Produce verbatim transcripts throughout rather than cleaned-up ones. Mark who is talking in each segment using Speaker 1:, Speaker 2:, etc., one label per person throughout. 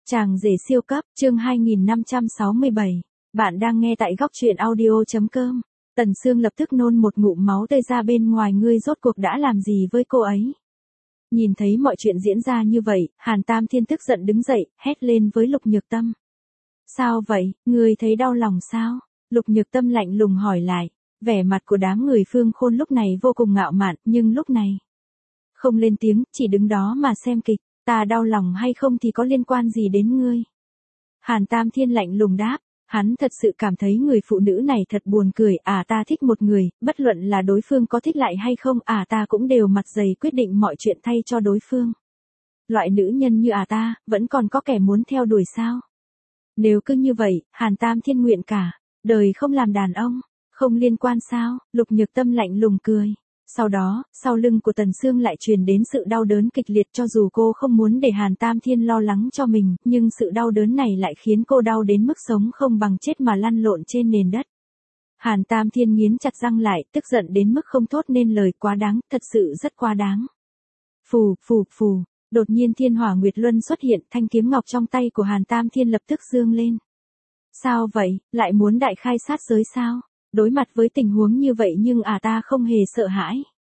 Speaker 1: Chàng rể siêu cấp, chương hai nghìn năm trăm sáu mươi bảy. Bạn đang nghe tại góc truyện audio.com. Tần Sương lập tức nôn một ngụm máu tươi ra bên ngoài, ngươi rốt cuộc đã làm gì với cô ấy? Nhìn thấy mọi chuyện diễn ra như vậy, Hàn Tam Thiên tức giận đứng dậy, hét lên với Lục Nhược Tâm. Sao vậy, ngươi thấy đau lòng sao? Lục Nhược Tâm lạnh lùng hỏi lại. Vẻ mặt của đám người Phương Khôn lúc này vô cùng ngạo mạn, nhưng lúc này không lên tiếng, chỉ đứng đó mà xem kịch. Ta đau lòng hay không thì có liên quan gì đến ngươi? Hàn Tam Thiên lạnh lùng đáp, hắn thật sự cảm thấy người phụ nữ này thật buồn cười, à ta thích một người, bất luận là đối phương có thích lại hay không, à ta cũng đều mặt dày quyết định mọi chuyện thay cho đối phương. Loại nữ nhân như à ta, vẫn còn có kẻ muốn theo đuổi sao? Nếu cứ như vậy, Hàn Tam Thiên nguyện cả đời không làm đàn ông, không liên quan sao? Lục Nhược Tâm lạnh lùng cười. Sau đó, sau lưng của Tần Sương lại truyền đến sự đau đớn kịch liệt, cho dù cô không muốn để Hàn Tam Thiên lo lắng cho mình, nhưng sự đau đớn này lại khiến cô đau đến mức sống không bằng chết mà lăn lộn trên nền đất. Hàn Tam Thiên nghiến chặt răng lại, tức giận đến mức không thốt nên lời, quá đáng, thật sự rất quá đáng. Phù, phù, phù, đột nhiên Thiên Hỏa Nguyệt Luân xuất hiện, thanh kiếm ngọc trong tay của Hàn Tam Thiên lập tức dương lên. Sao vậy, lại muốn đại khai sát giới sao? Đối mặt với tình huống như vậy nhưng à ta không hề sợ hãi.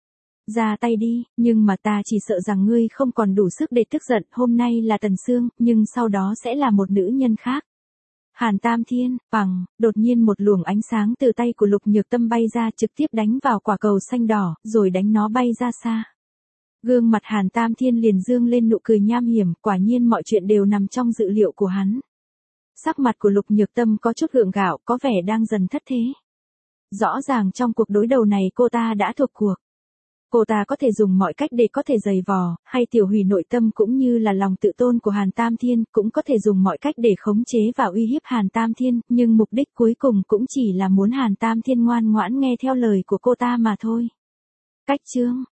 Speaker 1: Ra tay đi, nhưng mà ta chỉ sợ rằng ngươi không còn đủ sức để tức giận, hôm nay là Tần Sương, nhưng sau đó sẽ là một nữ nhân khác. Hàn Tam Thiên, bằng, đột nhiên một luồng ánh sáng từ tay của Lục Nhược Tâm bay ra, trực tiếp đánh vào quả cầu xanh đỏ, rồi đánh nó bay ra xa. Gương mặt Hàn Tam Thiên liền dương lên nụ cười nham hiểm, quả nhiên mọi chuyện đều nằm trong dự liệu của hắn. Sắc mặt của Lục Nhược Tâm có chút gượng gạo, có vẻ đang dần thất thế. Rõ ràng trong cuộc đối đầu này cô ta đã thuộc cuộc. Cô ta có thể dùng mọi cách để có thể giày vò, hay tiểu hủy nội tâm cũng như là lòng tự tôn của Hàn Tam Thiên, cũng có thể dùng mọi cách để khống chế và uy hiếp Hàn Tam Thiên, nhưng mục đích cuối cùng cũng chỉ là muốn Hàn Tam Thiên ngoan ngoãn nghe theo lời của cô ta mà thôi. Cách chương,